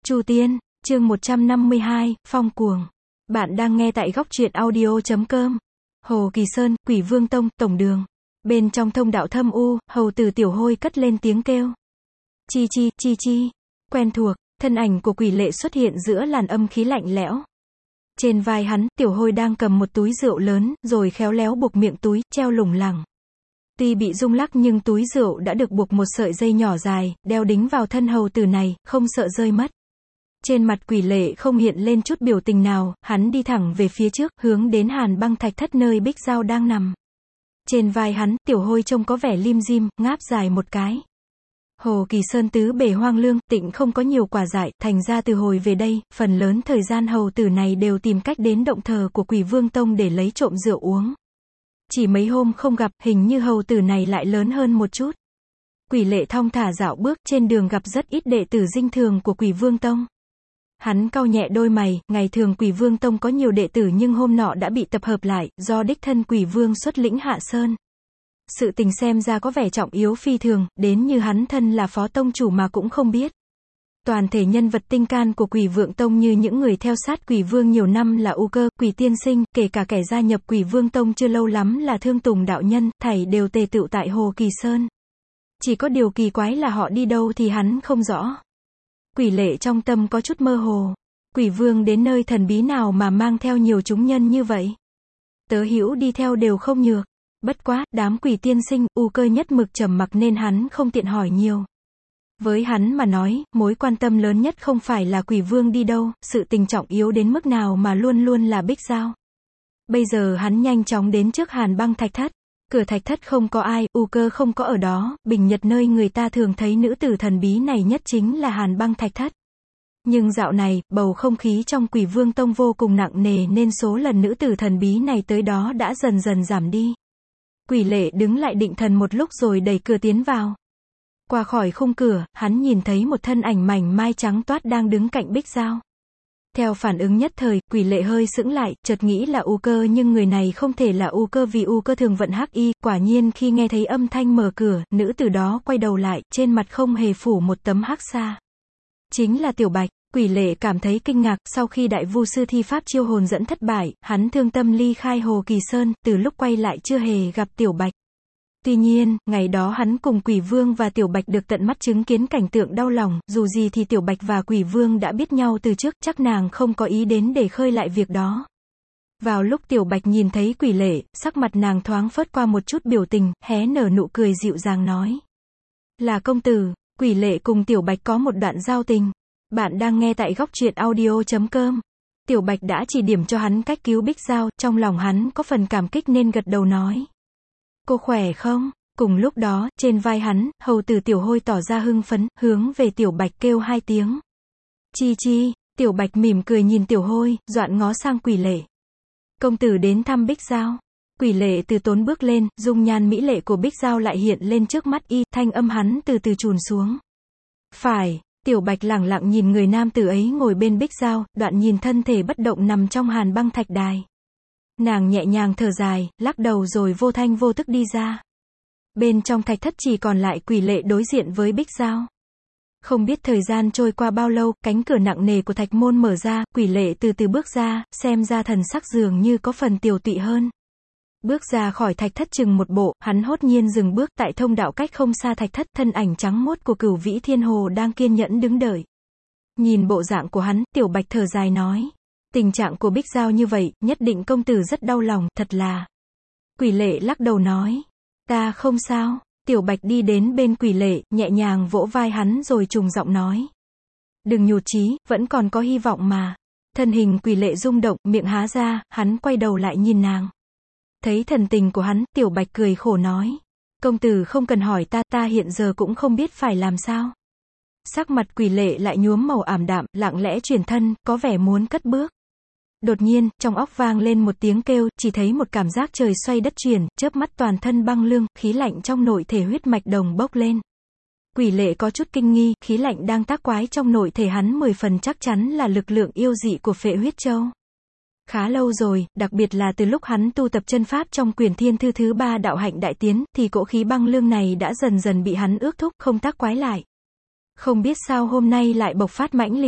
Chu Tiên, chương 152, Phong Cuồng. Bạn đang nghe tại góc truyện audio.com. Hồ Kỳ Sơn, Quỷ Vương Tông, tổng đường. Bên trong thông đạo thâm u, hầu tử Tiểu Hôi cất lên tiếng kêu. Chi chi, chi chi. Quen thuộc, thân ảnh của quỷ lệ xuất hiện giữa làn âm khí lạnh lẽo. Trên vai hắn, Tiểu Hôi đang cầm một túi rượu lớn, rồi khéo léo buộc miệng túi, treo lủng lẳng. Tuy bị rung lắc nhưng túi rượu đã được buộc một sợi dây nhỏ dài, đeo đính vào thân hầu tử này, không sợ rơi mất. Trên mặt quỷ lệ không hiện lên chút biểu tình nào, hắn đi thẳng về phía trước, hướng đến Hàn Băng Thạch Thất nơi Bích Giao đang nằm. Trên vai hắn, Tiểu Hôi trông có vẻ lim dim, ngáp dài một cái. Hồ Kỳ Sơn tứ bề hoang lương, tịnh không có nhiều quả dại, thành ra từ hồi về đây, phần lớn thời gian hầu tử này đều tìm cách đến động thờ của Quỷ Vương Tông để lấy trộm rượu uống. Chỉ mấy hôm không gặp, hình như hầu tử này lại lớn hơn một chút. Quỷ lệ thong thả dạo bước, trên đường gặp rất ít đệ tử dinh thường của Quỷ Vương Tông. Hắn cau nhẹ đôi mày, ngày thường Quỷ Vương Tông có nhiều đệ tử nhưng hôm nọ đã bị tập hợp lại, do đích thân Quỷ Vương xuất lĩnh hạ sơn. Sự tình xem ra có vẻ trọng yếu phi thường, đến như hắn thân là phó tông chủ mà cũng không biết. Toàn thể nhân vật tinh can của Quỷ Vương Tông như những người theo sát Quỷ Vương nhiều năm là U Cơ, Quỷ Tiên Sinh, kể cả kẻ gia nhập Quỷ Vương Tông chưa lâu lắm là Thương Tùng đạo nhân, thảy đều tề tựu tại Hồ Kỳ Sơn. Chỉ có điều kỳ quái là họ đi đâu thì hắn không rõ. Quỷ lệ trong tâm có chút mơ hồ. Quỷ Vương đến nơi thần bí nào mà mang theo nhiều chúng nhân như vậy? Tớ hữu đi theo đều không nhược. Bất quá, đám Quỷ Tiên Sinh, U Cơ nhất mực trầm mặc nên hắn không tiện hỏi nhiều. Với hắn mà nói, mối quan tâm lớn nhất không phải là Quỷ Vương đi đâu, sự tình trọng yếu đến mức nào mà luôn luôn là Bích Giao. Bây giờ hắn nhanh chóng đến trước Hàn Băng Thạch Thất. Cửa thạch thất không có ai, U Cơ không có ở đó, bình nhật nơi người ta thường thấy nữ tử thần bí này nhất chính là Hàn Băng Thạch Thất. Nhưng dạo này, bầu không khí trong Quỷ Vương Tông vô cùng nặng nề nên số lần nữ tử thần bí này tới đó đã dần dần giảm đi. Quỷ lệ đứng lại định thần một lúc rồi đẩy cửa tiến vào. Qua khỏi khung cửa, hắn nhìn thấy một thân ảnh mảnh mai trắng toát đang đứng cạnh Bích Giao. Theo phản ứng nhất thời, quỷ lệ hơi sững lại, chợt nghĩ là U Cơ nhưng người này không thể là U Cơ vì U Cơ thường vận hắc y, quả nhiên khi nghe thấy âm thanh mở cửa, nữ tử đó quay đầu lại, trên mặt không hề phủ một tấm hắc sa. Chính là Tiểu Bạch. Quỷ lệ cảm thấy kinh ngạc, sau khi đại vu sư thi pháp chiêu hồn dẫn thất bại, hắn thương tâm ly khai Hồ Kỳ Sơn, từ lúc quay lại chưa hề gặp Tiểu Bạch. Tuy nhiên, ngày đó hắn cùng Quỷ Vương và Tiểu Bạch được tận mắt chứng kiến cảnh tượng đau lòng, dù gì thì Tiểu Bạch và Quỷ Vương đã biết nhau từ trước, chắc nàng không có ý đến để khơi lại việc đó. Vào lúc Tiểu Bạch nhìn thấy quỷ lệ, sắc mặt nàng thoáng phớt qua một chút biểu tình, hé nở nụ cười dịu dàng nói. Là công tử. Quỷ lệ cùng Tiểu Bạch có một đoạn giao tình. Bạn đang nghe tại góc truyện audio.com. Tiểu Bạch đã chỉ điểm cho hắn cách cứu Bích Giao, trong lòng hắn có phần cảm kích nên gật đầu nói. Cô khỏe không? Cùng lúc đó, trên vai hắn, hầu tử Tiểu Hôi tỏ ra hưng phấn, hướng về Tiểu Bạch kêu hai tiếng. Chi chi. Tiểu Bạch mỉm cười nhìn Tiểu Hôi, doạn ngó sang quỷ lệ. Công tử đến thăm Bích Giao. Quỷ lệ từ tốn bước lên, dung nhan mỹ lệ của Bích Giao lại hiện lên trước mắt y, thanh âm hắn từ từ trùn xuống. Phải. Tiểu Bạch lẳng lặng nhìn người nam tử ấy ngồi bên Bích Giao, đoạn nhìn thân thể bất động nằm trong Hàn Băng Thạch Đài. Nàng nhẹ nhàng thở dài, lắc đầu rồi vô thanh vô tức đi ra. Bên trong thạch thất chỉ còn lại quỷ lệ đối diện với Bích Giao. Không biết thời gian trôi qua bao lâu, cánh cửa nặng nề của thạch môn mở ra, quỷ lệ từ từ bước ra, xem ra thần sắc dường như có phần tiều tụy hơn. Bước ra khỏi thạch thất chừng một bộ, hắn hốt nhiên dừng bước tại thông đạo cách không xa thạch thất, thân ảnh trắng muốt của Cửu Vĩ Thiên Hồ đang kiên nhẫn đứng đợi. Nhìn bộ dạng của hắn, Tiểu Bạch thở dài nói. Tình trạng của Bích Giao như vậy, nhất định công tử rất đau lòng, thật là. Quỷ lệ lắc đầu nói. Ta không sao. Tiểu Bạch đi đến bên quỷ lệ, nhẹ nhàng vỗ vai hắn rồi trùng giọng nói. Đừng nhụt chí, vẫn còn có hy vọng mà. Thân hình quỷ lệ rung động, miệng há ra, hắn quay đầu lại nhìn nàng. Thấy thần tình của hắn, Tiểu Bạch cười khổ nói. Công tử không cần hỏi ta hiện giờ cũng không biết phải làm sao. Sắc mặt quỷ lệ lại nhuốm màu ảm đạm, lặng lẽ chuyển thân, có vẻ muốn cất bước. Đột nhiên, trong óc vang lên một tiếng kêu, chỉ thấy một cảm giác trời xoay đất chuyển, chớp mắt toàn thân băng lương, khí lạnh trong nội thể huyết mạch đồng bốc lên. Quỷ lệ có chút kinh nghi, khí lạnh đang tác quái trong nội thể hắn 10 phần chắc chắn là lực lượng yêu dị của Phệ Huyết Châu. Khá lâu rồi, đặc biệt là từ lúc hắn tu tập chân pháp trong Quyền Thiên Thư thứ 3 đạo hạnh đại tiến, thì cỗ khí băng lương này đã dần dần bị hắn ước thúc, không tác quái lại. Không biết sao hôm nay lại bộc phát mãnh liệt.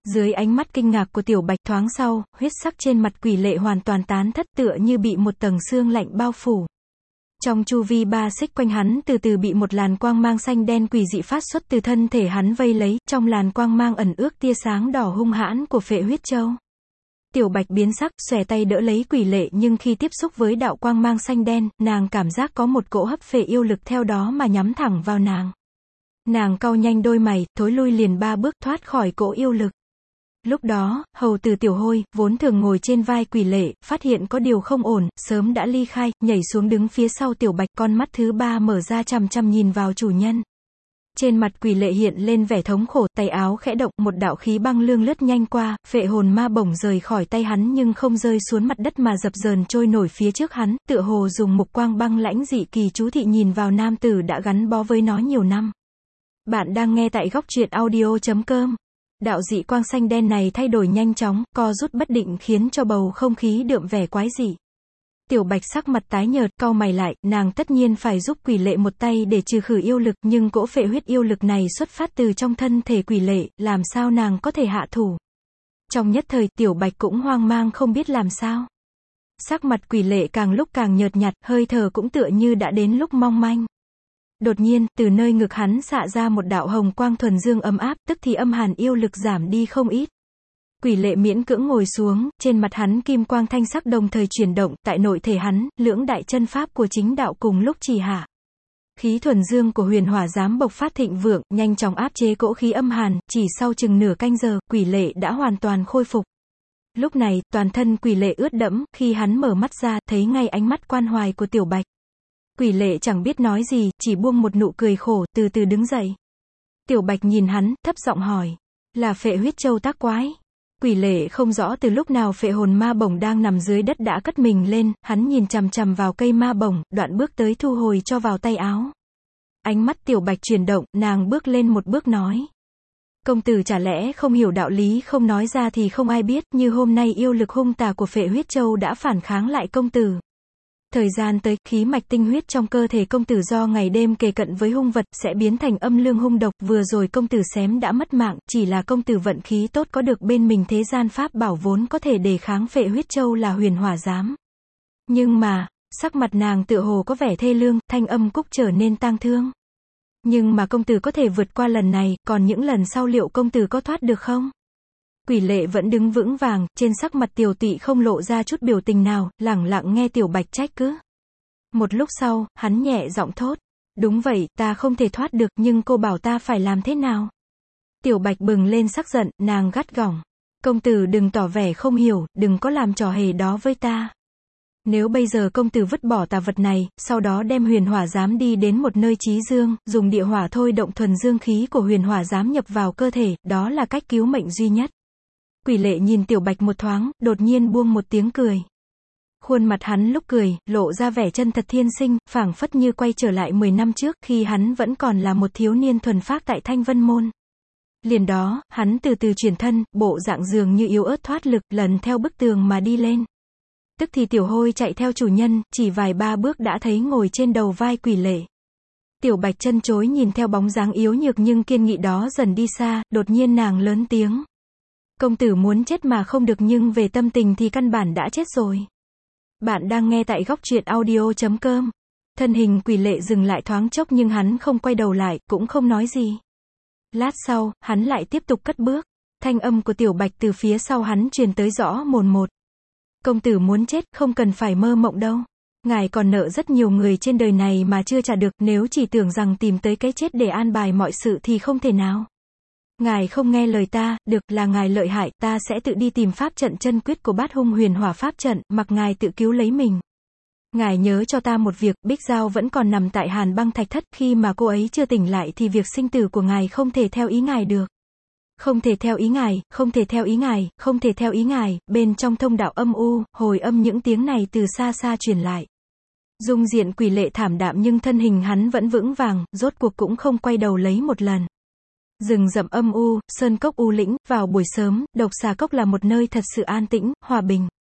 Dưới ánh mắt kinh ngạc của Tiểu Bạch thoáng sau, huyết sắc trên mặt quỷ lệ hoàn toàn tán thất tựa như bị một tầng sương lạnh bao phủ. Trong chu vi 3 xích quanh hắn từ từ bị một làn quang mang xanh đen quỷ dị phát xuất từ thân thể hắn vây lấy, trong làn quang mang ẩn ước tia sáng đỏ hung hãn của phệ huyết châu. Tiểu Bạch biến sắc, xòe tay đỡ lấy quỷ lệ nhưng khi tiếp xúc với đạo quang mang xanh đen, nàng cảm giác có một cỗ hấp phệ yêu lực theo đó mà nhắm thẳng vào nàng. Nàng cau nhanh đôi mày, thối lui liền 3 bước thoát khỏi cỗ yêu lực. Lúc đó, hầu tử Tiểu Hôi, vốn thường ngồi trên vai quỷ lệ, phát hiện có điều không ổn, sớm đã ly khai, nhảy xuống đứng phía sau Tiểu Bạch, con mắt thứ 3 mở ra chằm chằm nhìn vào chủ nhân. Trên mặt quỷ lệ hiện lên vẻ thống khổ, tay áo khẽ động, một đạo khí băng lương lướt nhanh qua, phệ hồn ma bổng rời khỏi tay hắn nhưng không rơi xuống mặt đất mà dập dờn trôi nổi phía trước hắn, tựa hồ dùng mục quang băng lãnh dị kỳ chú thị nhìn vào nam tử đã gắn bó với nó nhiều năm. Bạn đang nghe tại góc truyện audio.com. Đạo dị quang xanh đen này thay đổi nhanh chóng, co rút bất định khiến cho bầu không khí đượm vẻ quái dị. Tiểu Bạch sắc mặt tái nhợt, cau mày lại, nàng tất nhiên phải giúp quỷ lệ một tay để trừ khử yêu lực, nhưng cỗ phệ huyết yêu lực này xuất phát từ trong thân thể quỷ lệ, làm sao nàng có thể hạ thủ. Trong nhất thời, Tiểu Bạch cũng hoang mang không biết làm sao. Sắc mặt quỷ lệ càng lúc càng nhợt nhạt, hơi thở cũng tựa như đã đến lúc mong manh. Đột nhiên, từ nơi ngực hắn xạ ra một đạo hồng quang thuần dương ấm áp, tức thì âm hàn yêu lực giảm đi không ít. Quỷ lệ miễn cưỡng ngồi xuống, trên mặt hắn kim quang thanh sắc đồng thời chuyển động, tại nội thể hắn, lưỡng đại chân pháp của chính đạo cùng lúc trì hạ. Khí thuần dương của huyền hỏa giám bộc phát thịnh vượng, nhanh chóng áp chế cỗ khí âm hàn, chỉ sau chừng nửa canh giờ, quỷ lệ đã hoàn toàn khôi phục. Lúc này, toàn thân quỷ lệ ướt đẫm, khi hắn mở mắt ra, thấy ngay ánh mắt quan hoài của Tiểu Bạch. Quỷ lệ chẳng biết nói gì, chỉ buông một nụ cười khổ, từ từ đứng dậy. Tiểu Bạch nhìn hắn, thấp giọng hỏi, là phệ huyết châu tác quái. Quỷ lệ không rõ từ lúc nào phệ hồn ma bổng đang nằm dưới đất đã cất mình lên, hắn nhìn chằm chằm vào cây ma bổng, đoạn bước tới thu hồi cho vào tay áo. Ánh mắt Tiểu Bạch chuyển động, nàng bước lên một bước nói. Công tử chả lẽ không hiểu đạo lý, không nói ra thì không ai biết, như hôm nay yêu lực hung tà của phệ huyết châu đã phản kháng lại công tử. Thời gian tới, khí mạch tinh huyết trong cơ thể công tử do ngày đêm kề cận với hung vật, sẽ biến thành âm lương hung độc, vừa rồi công tử xém đã mất mạng, chỉ là công tử vận khí tốt có được bên mình thế gian pháp bảo vốn có thể đề kháng phệ huyết châu là huyền hỏa giám. Nhưng mà, sắc mặt nàng tựa hồ có vẻ thê lương, thanh âm cúc trở nên tang thương. Nhưng mà công tử có thể vượt qua lần này, còn những lần sau liệu công tử có thoát được không? Quỷ lệ vẫn đứng vững vàng, trên sắc mặt Tiểu Tụy không lộ ra chút biểu tình nào, lẳng lặng nghe Tiểu Bạch trách cứ. Một lúc sau, hắn nhẹ giọng thốt. Đúng vậy, ta không thể thoát được, nhưng cô bảo ta phải làm thế nào? Tiểu Bạch bừng lên sắc giận, nàng gắt gỏng. Công tử đừng tỏ vẻ không hiểu, đừng có làm trò hề đó với ta. Nếu bây giờ công tử vứt bỏ tà vật này, sau đó đem huyền hỏa giám đi đến một nơi chí dương, dùng địa hỏa thôi động thuần dương khí của huyền hỏa giám nhập vào cơ thể, đó là cách cứu mệnh duy nhất. Quỷ lệ nhìn Tiểu Bạch một thoáng, đột nhiên buông một tiếng cười. Khuôn mặt hắn lúc cười, lộ ra vẻ chân thật thiên sinh, phảng phất như quay trở lại 10 năm trước, khi hắn vẫn còn là một thiếu niên thuần phác tại Thanh Vân Môn. Liền đó, hắn từ từ chuyển thân, bộ dạng dường như yếu ớt thoát lực, lần theo bức tường mà đi lên. Tức thì Tiểu Hôi chạy theo chủ nhân, chỉ vài ba bước đã thấy ngồi trên đầu vai quỷ lệ. Tiểu Bạch chân chối nhìn theo bóng dáng yếu nhược nhưng kiên nghị đó dần đi xa, đột nhiên nàng lớn tiếng. Công tử muốn chết mà không được nhưng về tâm tình thì căn bản đã chết rồi. Bạn đang nghe tại góc truyện audio.com. Thân hình quỷ lệ dừng lại thoáng chốc nhưng hắn không quay đầu lại, cũng không nói gì. Lát sau, hắn lại tiếp tục cất bước. Thanh âm của Tiểu Bạch từ phía sau hắn truyền tới rõ mồn một. Công tử muốn chết, không cần phải mơ mộng đâu. Ngài còn nợ rất nhiều người trên đời này mà chưa trả được, nếu chỉ tưởng rằng tìm tới cái chết để an bài mọi sự thì không thể nào. Ngài không nghe lời ta, được, là ngài lợi hại, ta sẽ tự đi tìm pháp trận chân quyết của Bát Hung huyền hỏa pháp trận, mặc ngài tự cứu lấy mình. Ngài nhớ cho ta một việc, Bích Giao vẫn còn nằm tại Hàn Băng Thạch Thất, khi mà cô ấy chưa tỉnh lại thì việc sinh tử của ngài không thể theo ý ngài được. Không thể theo ý ngài, không thể theo ý ngài, không thể theo ý ngài. Bên trong thông đạo âm u, hồi âm những tiếng này từ xa xa truyền lại. Dung diện quỷ lệ thảm đạm nhưng thân hình hắn vẫn vững vàng, rốt cuộc cũng không quay đầu lấy một lần. Rừng rậm âm u, sơn cốc u lĩnh, vào buổi sớm, Độc Xà Cốc là một nơi thật sự an tĩnh, hòa bình.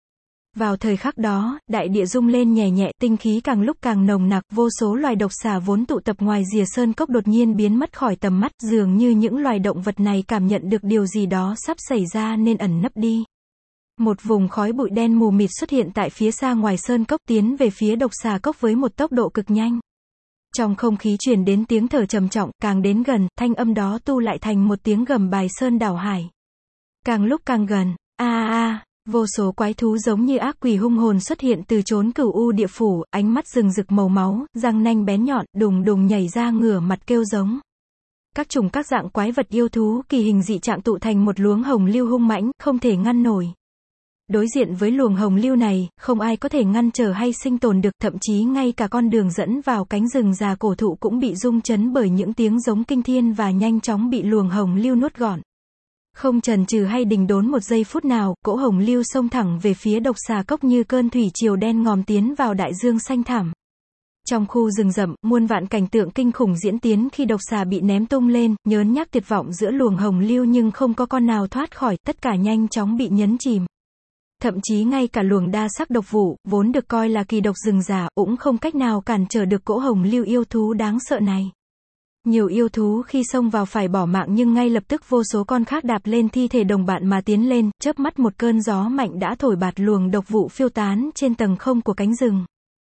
Vào thời khắc đó, đại địa rung lên nhẹ nhẹ, tinh khí càng lúc càng nồng nặc, vô số loài độc xà vốn tụ tập ngoài rìa sơn cốc đột nhiên biến mất khỏi tầm mắt, dường như những loài động vật này cảm nhận được điều gì đó sắp xảy ra nên ẩn nấp đi. Một vùng khói bụi đen mù mịt xuất hiện tại phía xa ngoài sơn cốc, tiến về phía độc xà cốc với một tốc độ cực nhanh. Trong không khí truyền đến tiếng thở trầm trọng, càng đến gần, thanh âm đó tu lại thành một tiếng gầm bài sơn đảo hải. Càng lúc càng gần, vô số quái thú giống như ác quỷ hung hồn xuất hiện từ chốn cửu u địa phủ, ánh mắt rừng rực màu máu, răng nanh bén nhọn, đùng đùng nhảy ra ngửa mặt kêu giống. Các chủng các dạng quái vật yêu thú kỳ hình dị trạng tụ thành một luồng hồng lưu hung mãnh, không thể ngăn nổi. Đối diện với luồng hồng lưu này, không ai có thể ngăn trở hay sinh tồn được, thậm chí ngay cả con đường dẫn vào cánh rừng già cổ thụ cũng bị rung chấn bởi những tiếng giống kinh thiên và nhanh chóng bị luồng hồng lưu nuốt gọn. Không chần chừ hay đình đốn một giây phút nào, cỗ hồng lưu xông thẳng về phía độc xà cốc như cơn thủy triều đen ngòm tiến vào đại dương xanh thẳm. Trong khu rừng rậm, muôn vạn cảnh tượng kinh khủng diễn tiến khi độc xà bị ném tung lên, nhớn nhác tuyệt vọng giữa luồng hồng lưu nhưng không có con nào thoát khỏi, tất cả nhanh chóng bị nhấn chìm. Thậm chí ngay cả luồng đa sắc độc vụ, vốn được coi là kỳ độc rừng già, cũng không cách nào cản trở được cỗ hồng lưu yêu thú đáng sợ này. Nhiều yêu thú khi xông vào phải bỏ mạng nhưng ngay lập tức vô số con khác đạp lên thi thể đồng bạn mà tiến lên, chớp mắt một cơn gió mạnh đã thổi bạt luồng độc vụ phiêu tán trên tầng không của cánh rừng.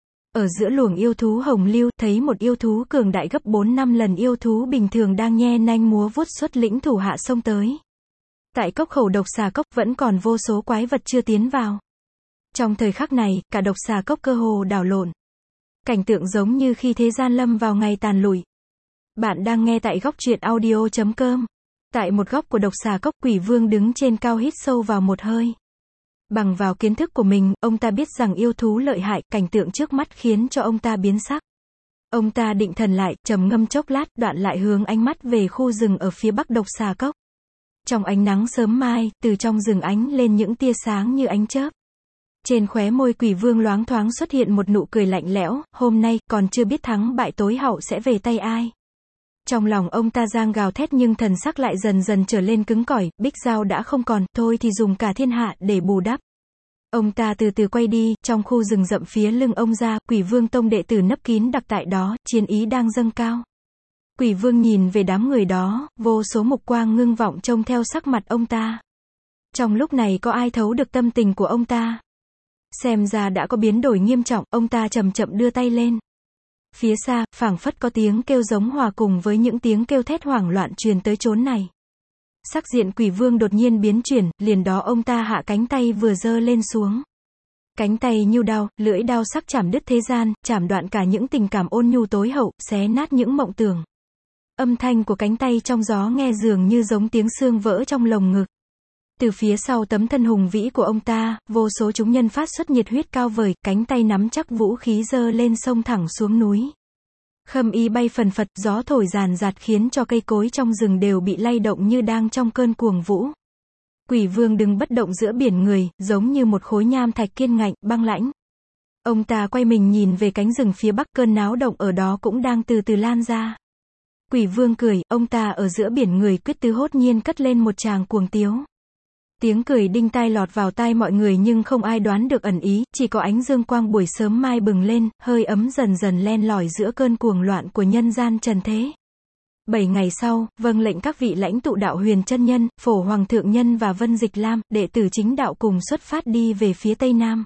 Ở giữa luồng yêu thú hồng lưu, thấy một yêu thú cường đại gấp 4-5 lần yêu thú bình thường đang nhe nanh múa vuốt xuất lĩnh thủ hạ xông tới. Tại cốc khẩu độc xà cốc vẫn còn vô số quái vật chưa tiến vào. Trong thời khắc này, cả độc xà cốc cơ hồ đảo lộn. Cảnh tượng giống như khi thế gian lâm vào ngày tàn lụi. Bạn đang nghe tại góc truyện audio.com. Tại một góc của độc xà cốc, Quỷ Vương đứng trên cao hít sâu vào một hơi. Bằng vào kiến thức của mình, ông ta biết rằng yêu thú lợi hại, cảnh tượng trước mắt khiến cho ông ta biến sắc. Ông ta định thần lại, trầm ngâm chốc lát, đoạn lại hướng ánh mắt về khu rừng ở phía bắc độc xà cốc. Trong ánh nắng sớm mai, từ trong rừng ánh lên những tia sáng như ánh chớp. Trên khóe môi Quỷ Vương loáng thoáng xuất hiện một nụ cười lạnh lẽo, hôm nay, còn chưa biết thắng bại tối hậu sẽ về tay ai. Trong lòng ông ta giang gào thét nhưng thần sắc lại dần dần trở lên cứng cỏi, bích dao đã không còn, thôi thì dùng cả thiên hạ để bù đắp. Ông ta từ từ quay đi, trong khu rừng rậm phía lưng ông ra, Quỷ Vương tông đệ tử nấp kín đặc tại đó, chiến ý đang dâng cao. Quỷ Vương nhìn về đám người đó, vô số mục quang ngưng vọng trông theo sắc mặt ông ta. Trong lúc này có ai thấu được tâm tình của ông ta? Xem ra đã có biến đổi nghiêm trọng, ông ta chậm chậm đưa tay lên. Phía xa, phảng phất có tiếng kêu giống hòa cùng với những tiếng kêu thét hoảng loạn truyền tới chốn này. Sắc diện Quỷ Vương đột nhiên biến chuyển, liền đó ông ta hạ cánh tay vừa giơ lên xuống. Cánh tay như đao, lưỡi đao sắc chảm đứt thế gian, chảm đoạn cả những tình cảm ôn nhu tối hậu, xé nát những mộng tưởng. Âm thanh của cánh tay trong gió nghe dường như giống tiếng xương vỡ trong lồng ngực. Từ phía sau tấm thân hùng vĩ của ông ta, vô số chúng nhân phát xuất nhiệt huyết cao vời, cánh tay nắm chắc vũ khí giơ lên xông thẳng xuống núi. Khâm y bay phần phật, gió thổi ràn rạt khiến cho cây cối trong rừng đều bị lay động như đang trong cơn cuồng vũ. Quỷ Vương đứng bất động giữa biển người, giống như một khối nham thạch kiên ngạnh, băng lãnh. Ông ta quay mình nhìn về cánh rừng phía bắc, cơn náo động ở đó cũng đang từ từ lan ra. Quỷ Vương cười, ông ta ở giữa biển người quyết tứ hốt nhiên cất lên một tràng cuồng tiếu. Tiếng cười đinh tai lọt vào tai mọi người nhưng không ai đoán được ẩn ý, chỉ có ánh dương quang buổi sớm mai bừng lên, hơi ấm dần dần len lỏi giữa cơn cuồng loạn của nhân gian trần thế. 7 ngày sau, vâng lệnh các vị lãnh tụ đạo Huyền Chân Nhân, Phổ Hoàng Thượng Nhân và Vân Dịch Lam, đệ tử chính đạo cùng xuất phát đi về phía Tây Nam.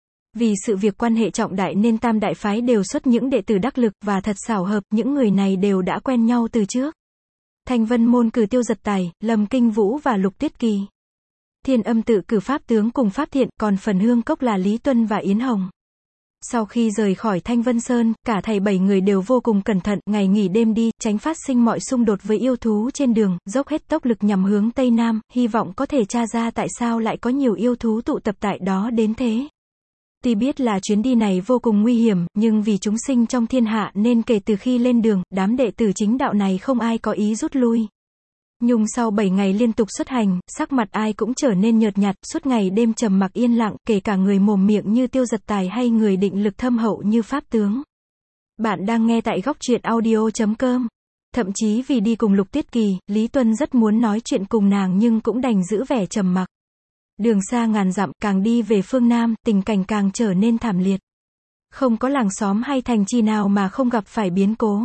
Vì sự việc quan hệ trọng đại nên tam đại phái đều xuất những đệ tử đắc lực, và thật xảo hợp, những người này đều đã quen nhau từ trước. Thanh Vân môn cử Tiêu Giật Tài, Lâm Kinh Vũ và Lục Tuyết Kỳ. Thiên Âm tự cử Pháp Tướng cùng Pháp Thiện, còn Phần Hương Cốc là Lý Tuân và Yến Hồng. Sau khi rời khỏi Thanh Vân Sơn, cả thầy 7 người đều vô cùng cẩn thận, ngày nghỉ đêm đi, tránh phát sinh mọi xung đột với yêu thú trên đường, dốc hết tốc lực nhằm hướng Tây Nam, hy vọng có thể tra ra tại sao lại có nhiều yêu thú tụ tập tại đó đến thế. Tuy biết là chuyến đi này vô cùng nguy hiểm, nhưng vì chúng sinh trong thiên hạ nên kể từ khi lên đường, đám đệ tử chính đạo này không ai có ý rút lui. Nhưng sau 7 ngày liên tục xuất hành, sắc mặt ai cũng trở nên nhợt nhạt, suốt ngày đêm trầm mặc yên lặng, kể cả người mồm miệng như Tiêu Giật Tài hay người định lực thâm hậu như Pháp Tướng. Bạn đang nghe tại góc truyện audio.com. Thậm chí vì đi cùng Lục Tuyết Kỳ, Lý Tuân rất muốn nói chuyện cùng nàng nhưng cũng đành giữ vẻ trầm mặc. Đường xa ngàn dặm, càng đi về phương Nam, tình cảnh càng trở nên thảm liệt. Không có làng xóm hay thành trì nào mà không gặp phải biến cố.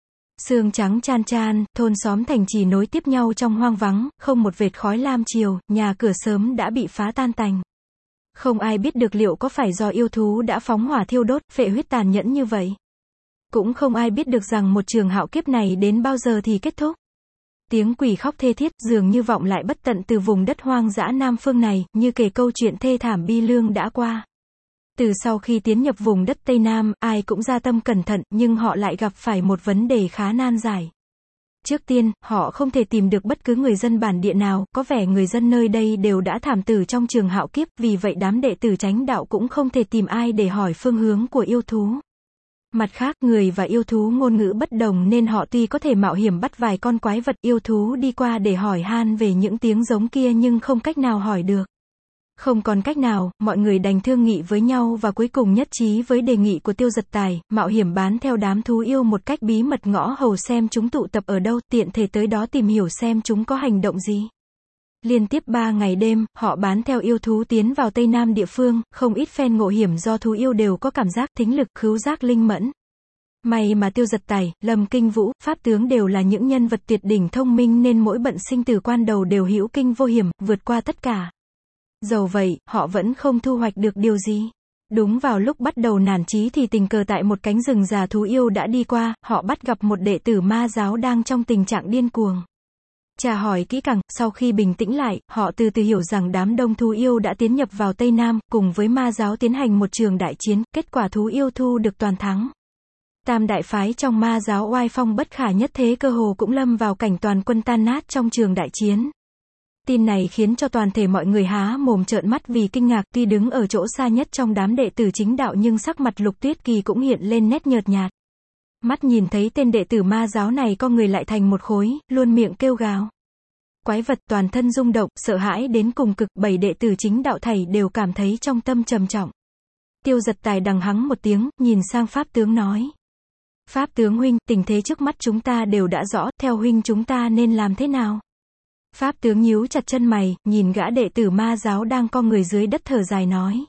Sương trắng chan chan, thôn xóm thành trì nối tiếp nhau trong hoang vắng, không một vệt khói lam chiều, nhà cửa sớm đã bị phá tan tành. Không ai biết được liệu có phải do yêu thú đã phóng hỏa thiêu đốt, phệ huyết tàn nhẫn như vậy. Cũng không ai biết được rằng một trường hạo kiếp này đến bao giờ thì kết thúc. Tiếng quỷ khóc thê thiết dường như vọng lại bất tận từ vùng đất hoang dã Nam Phương này, như kể câu chuyện thê thảm bi lương đã qua. Từ sau khi tiến nhập vùng đất Tây Nam, ai cũng ra tâm cẩn thận, nhưng họ lại gặp phải một vấn đề khá nan giải. Trước tiên, họ không thể tìm được bất cứ người dân bản địa nào, có vẻ người dân nơi đây đều đã thảm tử trong trường hạo kiếp, vì vậy đám đệ tử chánh đạo cũng không thể tìm ai để hỏi phương hướng của yêu thú. Mặt khác, người và yêu thú ngôn ngữ bất đồng nên họ tuy có thể mạo hiểm bắt vài con quái vật yêu thú đi qua để hỏi han về những tiếng giống kia nhưng không cách nào hỏi được. Không còn cách nào, mọi người đành thương nghị với nhau và cuối cùng nhất trí với đề nghị của Tiêu Giật Tài, mạo hiểm bám theo đám thú yêu một cách bí mật ngõ hầu xem chúng tụ tập ở đâu, tiện thể tới đó tìm hiểu xem chúng có hành động gì. Liên tiếp 3 ngày đêm, họ bám theo yêu thú tiến vào Tây Nam địa phương, không ít phen ngộ hiểm do thú yêu đều có cảm giác thính lực, khứu giác linh mẫn. May mà Tiêu Giật Tài, Lâm Kinh Vũ, Pháp Tướng đều là những nhân vật tuyệt đỉnh thông minh nên mỗi bận sinh tử quan đầu đều hữu kinh vô hiểm, vượt qua tất cả. Dầu vậy, họ vẫn không thu hoạch được điều gì. Đúng vào lúc bắt đầu nản chí thì tình cờ tại một cánh rừng già thú yêu đã đi qua, họ bắt gặp một đệ tử ma giáo đang trong tình trạng điên cuồng. Chà hỏi kỹ càng, sau khi bình tĩnh lại, họ từ từ hiểu rằng đám đông thú yêu đã tiến nhập vào Tây Nam, cùng với ma giáo tiến hành một trường đại chiến, kết quả thú yêu thu được toàn thắng. Tam đại phái trong ma giáo oai phong bất khả nhất thế cơ hồ cũng lâm vào cảnh toàn quân tan nát trong trường đại chiến. Tin này khiến cho toàn thể mọi người há mồm trợn mắt vì kinh ngạc, tuy đứng ở chỗ xa nhất trong đám đệ tử chính đạo nhưng sắc mặt Lục Tuyết Kỳ cũng hiện lên nét nhợt nhạt. Mắt nhìn thấy tên đệ tử ma giáo này co người lại thành một khối, luôn miệng kêu gào. Quái vật toàn thân rung động, sợ hãi đến cùng cực, 7 đệ tử chính đạo thảy đều cảm thấy trong tâm trầm trọng. Tiêu Giật Tài đằng hắng một tiếng, nhìn sang Pháp Tướng nói. Pháp Tướng huynh, tình thế trước mắt chúng ta đều đã rõ, theo huynh chúng ta nên làm thế nào? Pháp Tướng nhíu chặt chân mày, nhìn gã đệ tử ma giáo đang co người dưới đất thở dài nói.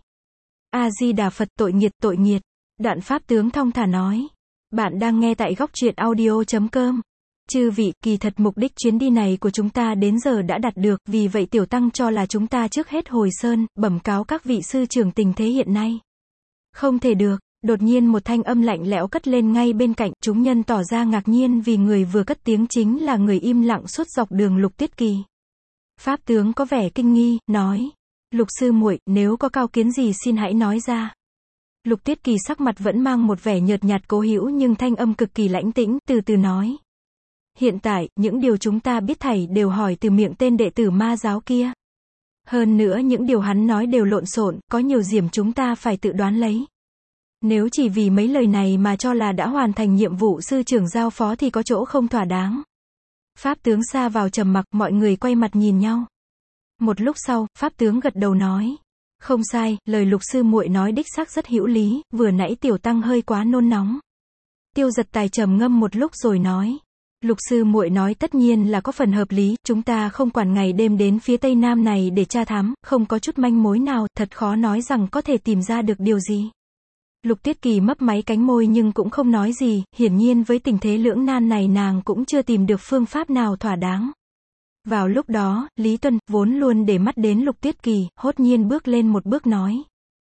A-di-đà Phật, tội nghiệt, tội nghiệt. Đoạn Pháp Tướng thong thả nói. Bạn đang nghe tại góc truyện audio.com. Chư vị, kỳ thật mục đích chuyến đi này của chúng ta đến giờ đã đạt được, vì vậy tiểu tăng cho là chúng ta trước hết hồi sơn, bẩm cáo các vị sư trưởng tình thế hiện nay. Không thể được, đột nhiên một thanh âm lạnh lẽo cất lên ngay bên cạnh, chúng nhân tỏ ra ngạc nhiên vì người vừa cất tiếng chính là người im lặng suốt dọc đường Lục Tuyết Kỳ. Pháp Tướng có vẻ kinh nghi, nói. Lục sư muội, nếu có cao kiến gì xin hãy nói ra. Lục Tuyết Kỳ sắc mặt vẫn mang một vẻ nhợt nhạt cố hữu nhưng thanh âm cực kỳ lãnh tĩnh, từ từ nói. Hiện tại, những điều chúng ta biết thảy đều hỏi từ miệng tên đệ tử ma giáo kia. Hơn nữa những điều hắn nói đều lộn xộn, có nhiều điểm chúng ta phải tự đoán lấy. Nếu chỉ vì mấy lời này mà cho là đã hoàn thành nhiệm vụ sư trưởng giao phó thì có chỗ không thỏa đáng. Pháp Tướng sa vào trầm mặc, mọi người quay mặt nhìn nhau. Một lúc sau, Pháp Tướng gật đầu nói. Không sai, lời Lục sư muội nói đích xác rất hữu lý, vừa nãy tiểu tăng hơi quá nôn nóng. Tiêu Giật Tài trầm ngâm một lúc rồi nói. Lục sư muội nói tất nhiên là có phần hợp lý, chúng ta không quản ngày đêm đến phía Tây Nam này để tra thám, không có chút manh mối nào, thật khó nói rằng có thể tìm ra được điều gì. Lục Tuyết Kỳ mấp máy cánh môi nhưng cũng không nói gì, hiển nhiên với tình thế lưỡng nan này nàng cũng chưa tìm được phương pháp nào thỏa đáng. Vào lúc đó, Lý Tuân, vốn luôn để mắt đến Lục Tuyết Kỳ, hốt nhiên bước lên một bước nói.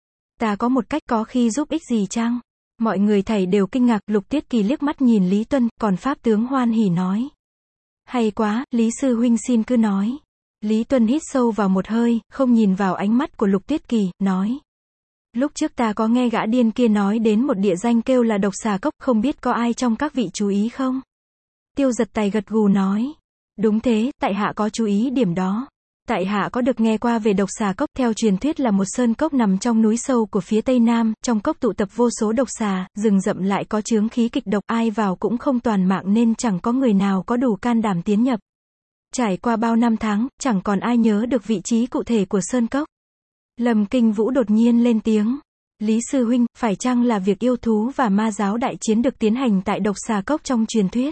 Ta có một cách có khi giúp ích gì chăng? Mọi người thảy đều kinh ngạc, Lục Tuyết Kỳ liếc mắt nhìn Lý Tuân, còn Pháp Tướng hoan hỉ nói. Hay quá, Lý sư huynh xin cứ nói. Lý Tuân hít sâu vào một hơi, không nhìn vào ánh mắt của Lục Tuyết Kỳ, nói. Lúc trước ta có nghe gã điên kia nói đến một địa danh kêu là Độc Xà Cốc, không biết có ai trong các vị chú ý không? Tiêu Giật Tài gật gù nói. Đúng thế, tại hạ có chú ý điểm đó. Tại hạ có được nghe qua về Độc Xà Cốc, theo truyền thuyết là một sơn cốc nằm trong núi sâu của phía Tây Nam, trong cốc tụ tập vô số độc xà, rừng rậm lại có chướng khí kịch độc, ai vào cũng không toàn mạng nên chẳng có người nào có đủ can đảm tiến nhập. Trải qua bao năm tháng, chẳng còn ai nhớ được vị trí cụ thể của sơn cốc. Lâm Kinh Vũ đột nhiên lên tiếng. Lý sư huynh, phải chăng là việc yêu thú và ma giáo đại chiến được tiến hành tại Độc Xà Cốc trong truyền thuyết?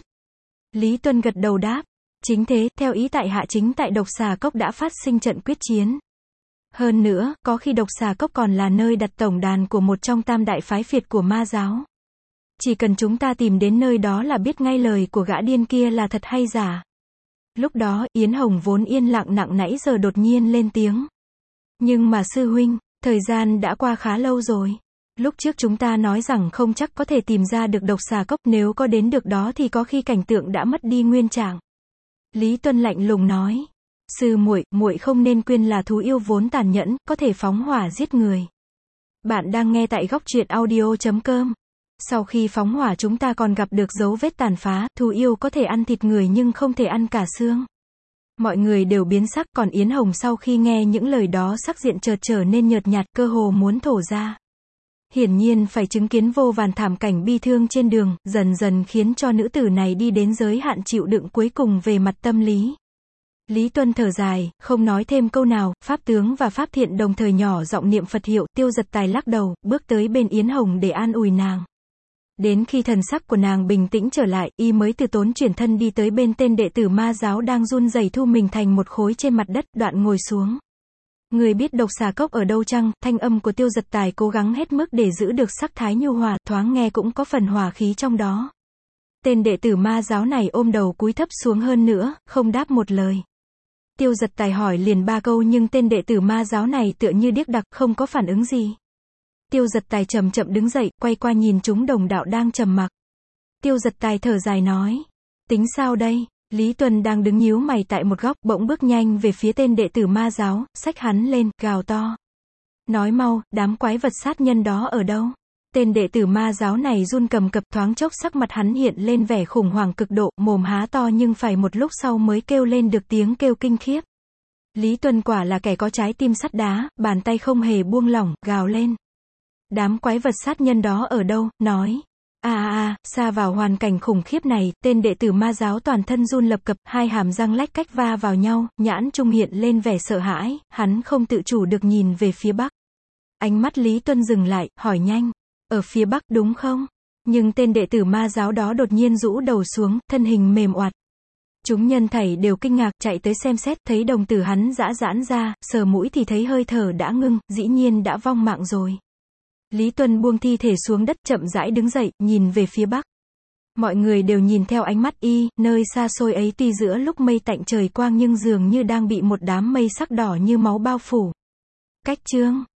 Lý Tuân gật đầu đáp. Chính thế, theo ý tại hạ chính tại Độc Xà Cốc đã phát sinh trận quyết chiến. Hơn nữa, có khi độc xà cốc còn là nơi đặt tổng đàn của một trong tam đại phái phiệt của ma giáo. Chỉ cần chúng ta tìm đến nơi đó là biết ngay lời của gã điên kia là thật hay giả. Lúc đó, Yến Hồng vốn yên lặng nặng nãy giờ đột nhiên lên tiếng. Nhưng mà sư huynh, thời gian đã qua khá lâu rồi. Lúc trước chúng ta nói rằng không chắc có thể tìm ra được độc xà cốc, nếu có đến được đó thì có khi cảnh tượng đã mất đi nguyên trạng. Lý Tuân lạnh lùng nói. Sư muội, muội không nên quên là thú yêu vốn tàn nhẫn, có thể phóng hỏa giết người. Bạn đang nghe tại góc truyện audio.com. Sau khi phóng hỏa chúng ta còn gặp được dấu vết tàn phá, thú yêu có thể ăn thịt người nhưng không thể ăn cả xương. Mọi người đều biến sắc, còn Yến Hồng sau khi nghe những lời đó sắc diện chợt trở nên nhợt nhạt, cơ hồ muốn thổ ra. Hiển nhiên phải chứng kiến vô vàn thảm cảnh bi thương trên đường, dần dần khiến cho nữ tử này đi đến giới hạn chịu đựng cuối cùng về mặt tâm lý. Lý Tuân thở dài, không nói thêm câu nào, Pháp Tướng và Pháp Thiện đồng thời nhỏ giọng niệm Phật hiệu, Tiêu Giật Tài lắc đầu, bước tới bên Yến Hồng để an ủi nàng. Đến khi thần sắc của nàng bình tĩnh trở lại, y mới từ tốn chuyển thân đi tới bên tên đệ tử ma giáo đang run rẩy thu mình thành một khối trên mặt đất, đoạn ngồi xuống. Người biết độc xà cốc ở đâu chăng? Thanh âm của Tiêu Giật Tài cố gắng hết mức để giữ được sắc thái nhu hòa, thoáng nghe cũng có phần hòa khí trong đó. Tên đệ tử ma giáo này ôm đầu cúi thấp xuống hơn nữa, không đáp một lời. Tiêu Giật Tài hỏi liền 3 câu nhưng tên đệ tử ma giáo này tựa như điếc đặc, không có phản ứng gì. Tiêu Giật Tài chậm chậm đứng dậy, quay qua nhìn chúng đồng đạo đang trầm mặc. Tiêu Giật Tài thở dài nói. Tính sao đây? Lý Tuân đang đứng nhíu mày tại một góc, bỗng bước nhanh về phía tên đệ tử ma giáo, xách hắn lên, gào to. Nói mau, đám quái vật sát nhân đó ở đâu? Tên đệ tử ma giáo này run cầm cập, thoáng chốc sắc mặt hắn hiện lên vẻ khủng hoảng cực độ, mồm há to nhưng phải một lúc sau mới kêu lên được tiếng kêu kinh khiếp. Lý Tuân quả là kẻ có trái tim sắt đá, bàn tay không hề buông lỏng, gào lên. Đám quái vật sát nhân đó ở đâu? Nói. Xa vào hoàn cảnh khủng khiếp này, tên đệ tử ma giáo toàn thân run lập cập, hai hàm răng lách cách va vào nhau, nhãn trung hiện lên vẻ sợ hãi, hắn không tự chủ được nhìn về phía bắc. Ánh mắt Lý Tuân dừng lại, hỏi nhanh. Ở phía bắc đúng không? Nhưng tên đệ tử ma giáo đó đột nhiên rũ đầu xuống, thân hình mềm oặt. Chúng nhân thảy đều kinh ngạc, chạy tới xem xét, thấy đồng tử hắn giãn ra, sờ mũi thì thấy hơi thở đã ngưng, dĩ nhiên đã vong mạng rồi. Lý Tuân buông thi thể xuống đất, chậm rãi đứng dậy, nhìn về phía bắc. Mọi người đều nhìn theo ánh mắt y, nơi xa xôi ấy tuy giữa lúc mây tạnh trời quang nhưng dường như đang bị một đám mây sắc đỏ như máu bao phủ. Cách chương